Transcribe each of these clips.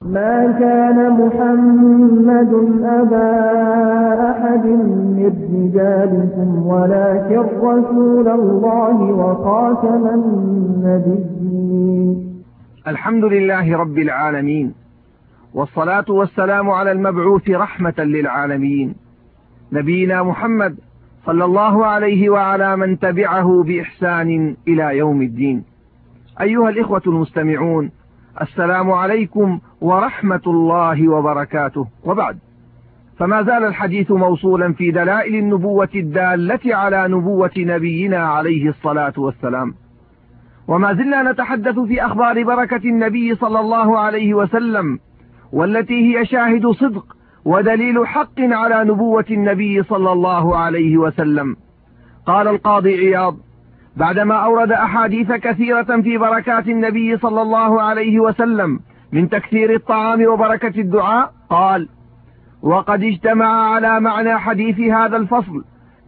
ما كان محمد أبا أحد من رجالكم ولكن رسول الله وخاتم النبيين. الحمد لله رب العالمين، والصلاة والسلام على المبعوث رحمة للعالمين نبينا محمد صلى الله عليه وعلى من تبعه بإحسان إلى يوم الدين. أيها الإخوة المستمعون، السلام عليكم ورحمة الله وبركاته. وبعد، فما زال الحديث موصولا في دلائل النبوة الدالة على نبوة نبينا عليه الصلاة والسلام، وما زلنا نتحدث في أخبار بركة النبي صلى الله عليه وسلم، والتي هي شاهد صدق ودليل حق على نبوة النبي صلى الله عليه وسلم. قال القاضي عياض بعدما أورد أحاديث كثيرة في بركات النبي صلى الله عليه وسلم من تكثير الطعام وبركة الدعاء، قال: وقد اجتمع على معنى حديث هذا الفصل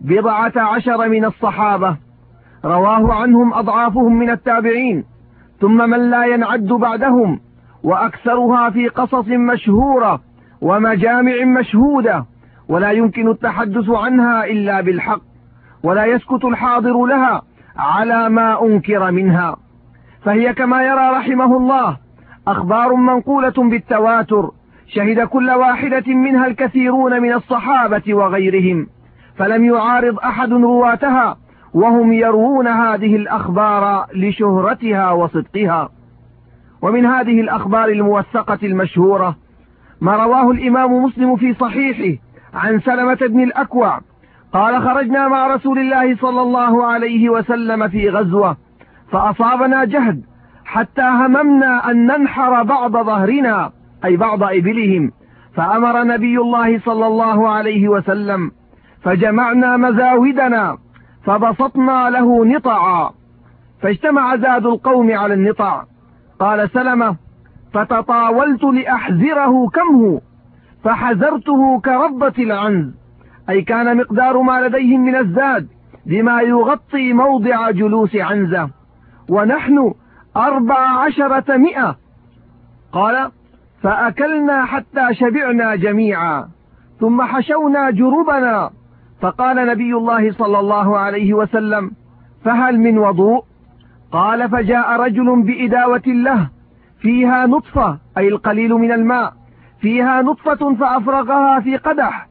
17 من الصحابة، رواه عنهم أضعافهم من التابعين، ثم من لا ينعد بعدهم، وأكثرها في قصص مشهورة ومجامع مشهودة، ولا يمكن التحدث عنها إلا بالحق، ولا يسكت الحاضر لها على ما أنكر منها، فهي كما يرى رحمه الله أخبار منقولة بالتواتر، شهد كل واحدة منها الكثيرون من الصحابة وغيرهم، فلم يعارض أحد رواتها، وهم يروون هذه الأخبار لشهرتها وصدقها. ومن هذه الأخبار الموثقة المشهورة ما رواه الإمام مسلم في صحيحه عن سلمة بن الأكوع قال: خرجنا مع رسول الله صلى الله عليه وسلم في غزوة، فأصابنا جهد حتى هممنا أن ننحر بعض ظهرنا، أي بعض إبلهم، فأمر نبي الله صلى الله عليه وسلم، فجمعنا مزاودنا فبسطنا له نطعا، فاجتمع زاد القوم على النطع. قال سلمة: فتطاولت لأحزره كم هو، فحزرته كربة العنز، أي كان مقدار ما لديهم من الزاد بما يغطي موضع جلوس عنزة، ونحن 1400. قال: فأكلنا حتى شبعنا جميعا، ثم حشونا جربنا، فقال نبي الله صلى الله عليه وسلم: فهل من وضوء؟ قال: فجاء رجل بإداوة له فيها نطفة، أي القليل من الماء، فيها نطفة، فأفرغها في قدح،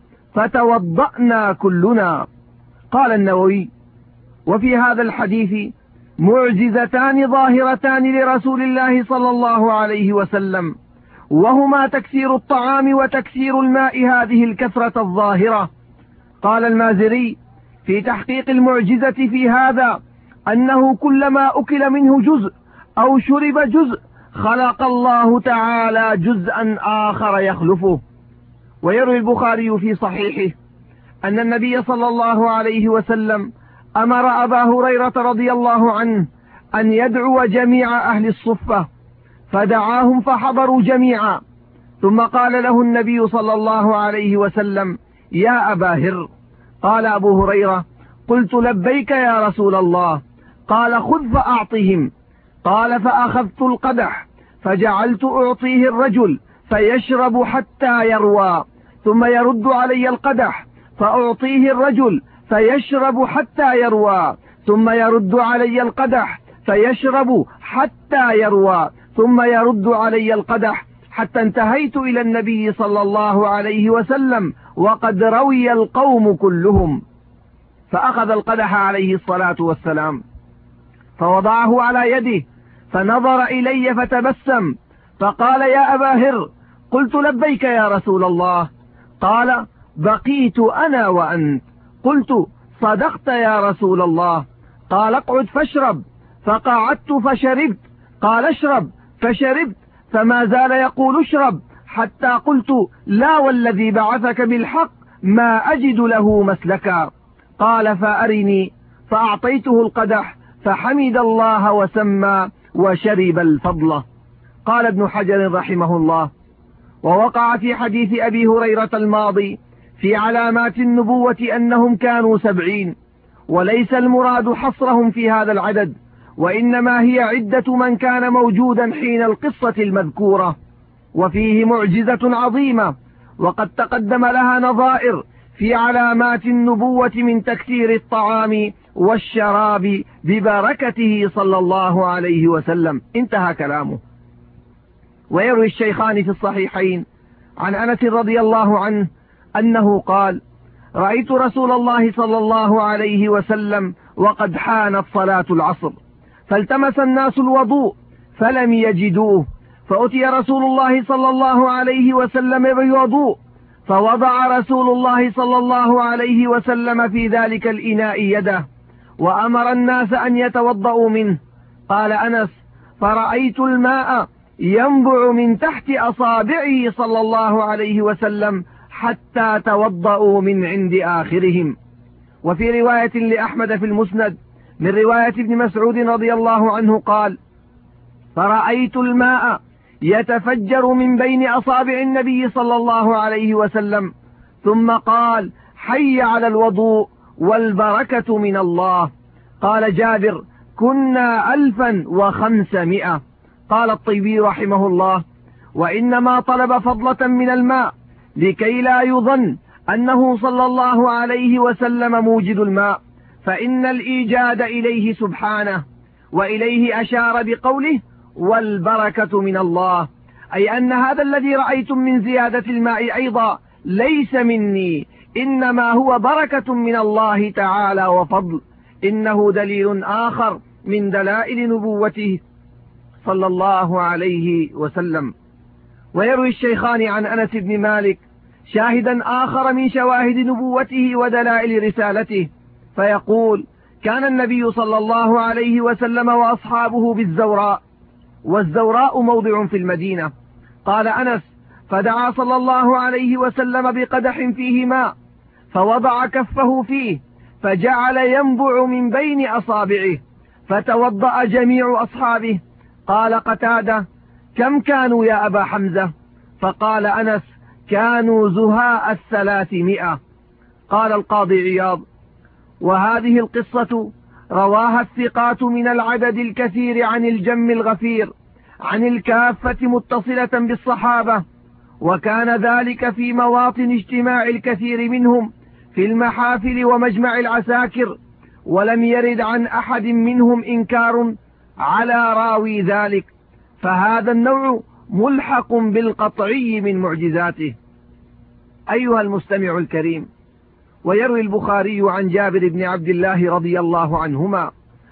فتوضأنا كلنا. قال النووي: وفي هذا الحديث معجزتان ظاهرتان لرسول الله صلى الله عليه وسلم، وهما تكثير الطعام وتكثير الماء، هذه الكثرة الظاهرة. قال المازري في تحقيق المعجزة في هذا أنه كلما أكل منه جزء أو شرب جزء خلق الله تعالى جزءا آخر يخلفه. ويروي البخاري في صحيحه أن النبي صلى الله عليه وسلم أمر أبا هريرة رضي الله عنه أن يدعو جميع أهل الصفة، فدعاهم فحضروا جميعا، ثم قال له النبي صلى الله عليه وسلم: يا أبا هر. قال أبو هريرة: قلت لبيك يا رسول الله. قال: خذ فأعطهم. قال: فأخذت القدح فجعلت أعطيه الرجل فيشرب حتى يروى، ثم يرد علي القدح فأعطيه الرجل فيشرب حتى يروى، ثم يرد علي القدح فيشرب حتى يروى، ثم يرد علي القدح، حتى انتهيت إلى النبي صلى الله عليه وسلم وقد روي القوم كلهم، فأخذ القدح عليه الصلاة والسلام فوضعه على يده، فنظر إلي فتبسم، فقال: يا أبا هر. قلت لبيك يا رسول الله. قال: بقيت أنا وأنت. قلت: صدقت يا رسول الله. قال: اقعد فاشرب. فقعدت فشربت. قال: اشرب. فشربت، فما زال يقول: اشرب، حتى قلت: لا والذي بعثك بالحق ما أجد له مسلكا. قال: فأرني. فأعطيته القدح فحمد الله وسمى وشرب الفضل. قال ابن حجر رحمه الله: ووقع في حديث أبي هريرة الماضي في علامات النبوة أنهم كانوا 70، وليس المراد حصرهم في هذا العدد، وإنما هي عدة من كان موجودا حين القصة المذكورة. وفيه معجزة عظيمة، وقد تقدم لها نظائر في علامات النبوة من تكثير الطعام والشراب ببركته صلى الله عليه وسلم. انتهى كلامه. ويروي الشيخان في الصحيحين عن أنس رضي الله عنه أنه قال: رأيت رسول الله صلى الله عليه وسلم وقد حانت صلاة العصر، فالتمس الناس الوضوء فلم يجدوه، فأتي رسول الله صلى الله عليه وسلم بالوضوء، فوضع رسول الله صلى الله عليه وسلم في ذلك الإناء يده، وأمر الناس أن يتوضأوا منه. قال أنس: فرأيت الماء ينبع من تحت أصابعه صلى الله عليه وسلم حتى توضأوا من عند آخرهم. وفي رواية لأحمد في المسند من رواية ابن مسعود رضي الله عنه قال: فرأيت الماء يتفجر من بين أصابع النبي صلى الله عليه وسلم، ثم قال: حي على الوضوء والبركة من الله. قال جابر: كنا 1500. قال الطيبي رحمه الله: وإنما طلب فضلة من الماء لكي لا يظن أنه صلى الله عليه وسلم موجد الماء، فإن الإيجاد إليه سبحانه، وإليه أشار بقوله: والبركة من الله، أي أن هذا الذي رأيتم من زيادة الماء أيضا ليس مني، إنما هو بركة من الله تعالى وفضل. إنه دليل آخر من دلائل نبوته صلى الله عليه وسلم. ويروي الشيخان عن أنس بن مالك شاهدا آخر من شواهد نبوته ودلائل رسالته، فيقول: كان النبي صلى الله عليه وسلم وأصحابه بالزوراء، والزوراء موضع في المدينة. قال أنس: فدعا صلى الله عليه وسلم بقدح فيه ماء، فوضع كفه فيه فجعل ينبع من بين أصابعه، فتوضأ جميع أصحابه. قال قتادة: كم كانوا يا أبا حمزة؟ فقال أنس: كانوا زهاء 300. قال القاضي عياض: وهذه القصة رواها الثقات من العدد الكثير عن الجم الغفير عن الكافة متصلة بالصحابة، وكان ذلك في مواطن اجتماع الكثير منهم في المحافل ومجمع العساكر، ولم يرد عن أحد منهم إنكار على راوي ذلك، فهذا النوع ملحق بالقطعي من معجزاته. أيها المستمع الكريم، ويروي البخاري عن جابر بن عبد الله رضي الله عنهما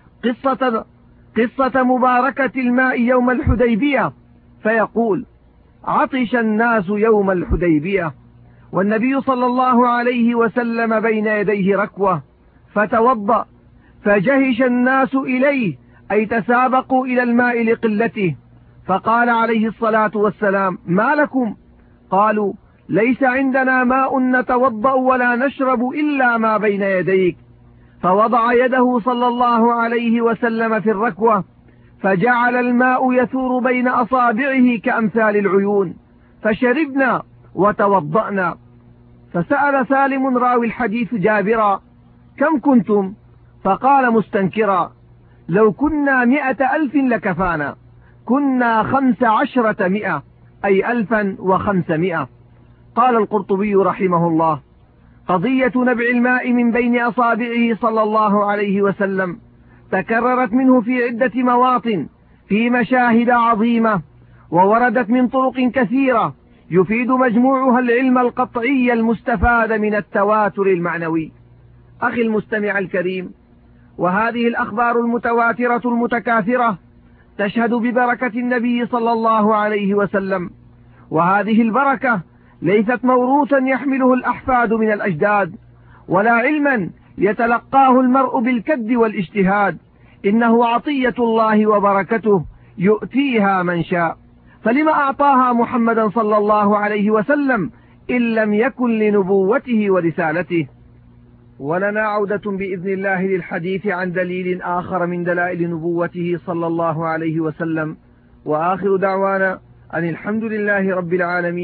قصة مباركة الماء يوم الحديبية، فيقول: عطش الناس يوم الحديبية، والنبي صلى الله عليه وسلم بين يديه ركوة، فتوضأ، فجهش الناس إليه، أي تسابقوا إلى الماء لقلته، فقال عليه الصلاة والسلام: ما لكم؟ قالوا: ليس عندنا ماء نتوضأ ولا نشرب إلا ما بين يديك. فوضع يده صلى الله عليه وسلم في الركوة، فجعل الماء يثور بين أصابعه كأمثال العيون، فشربنا وتوضأنا. فسأل سالم راوي الحديث جابرا: كم كنتم؟ فقال مستنكرا: لو كنا 100,000 لكفانا، كنا 1500، أي 1500. قال القرطبي رحمه الله: قضية نبع الماء من بين أصابعه صلى الله عليه وسلم تكررت منه في عدة مواطن في مشاهد عظيمة، ووردت من طرق كثيرة يفيد مجموعها العلم القطعي المستفاد من التواتر المعنوي. أخي المستمع الكريم، وهذه الأخبار المتواترة المتكاثرة تشهد ببركة النبي صلى الله عليه وسلم، وهذه البركة ليست موروثا يحمله الأحفاد من الأجداد، ولا علما يتلقاه المرء بالكد والاجتهاد، إنه عطية الله وبركته يؤتيها من شاء. فلما أعطاها محمدا صلى الله عليه وسلم إن لم يكن لنبوته ورسالته؟ ولنا عودة بإذن الله للحديث عن دليل آخر من دلائل نبوته صلى الله عليه وسلم، وآخر دعوانا أن الحمد لله رب العالمين،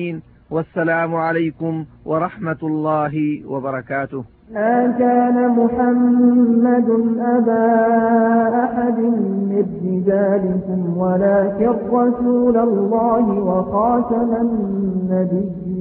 والسلام عليكم ورحمة الله وبركاته. ما كان محمد أبا أحد من رجالكم ولكن رسول الله وخاتم النبيين.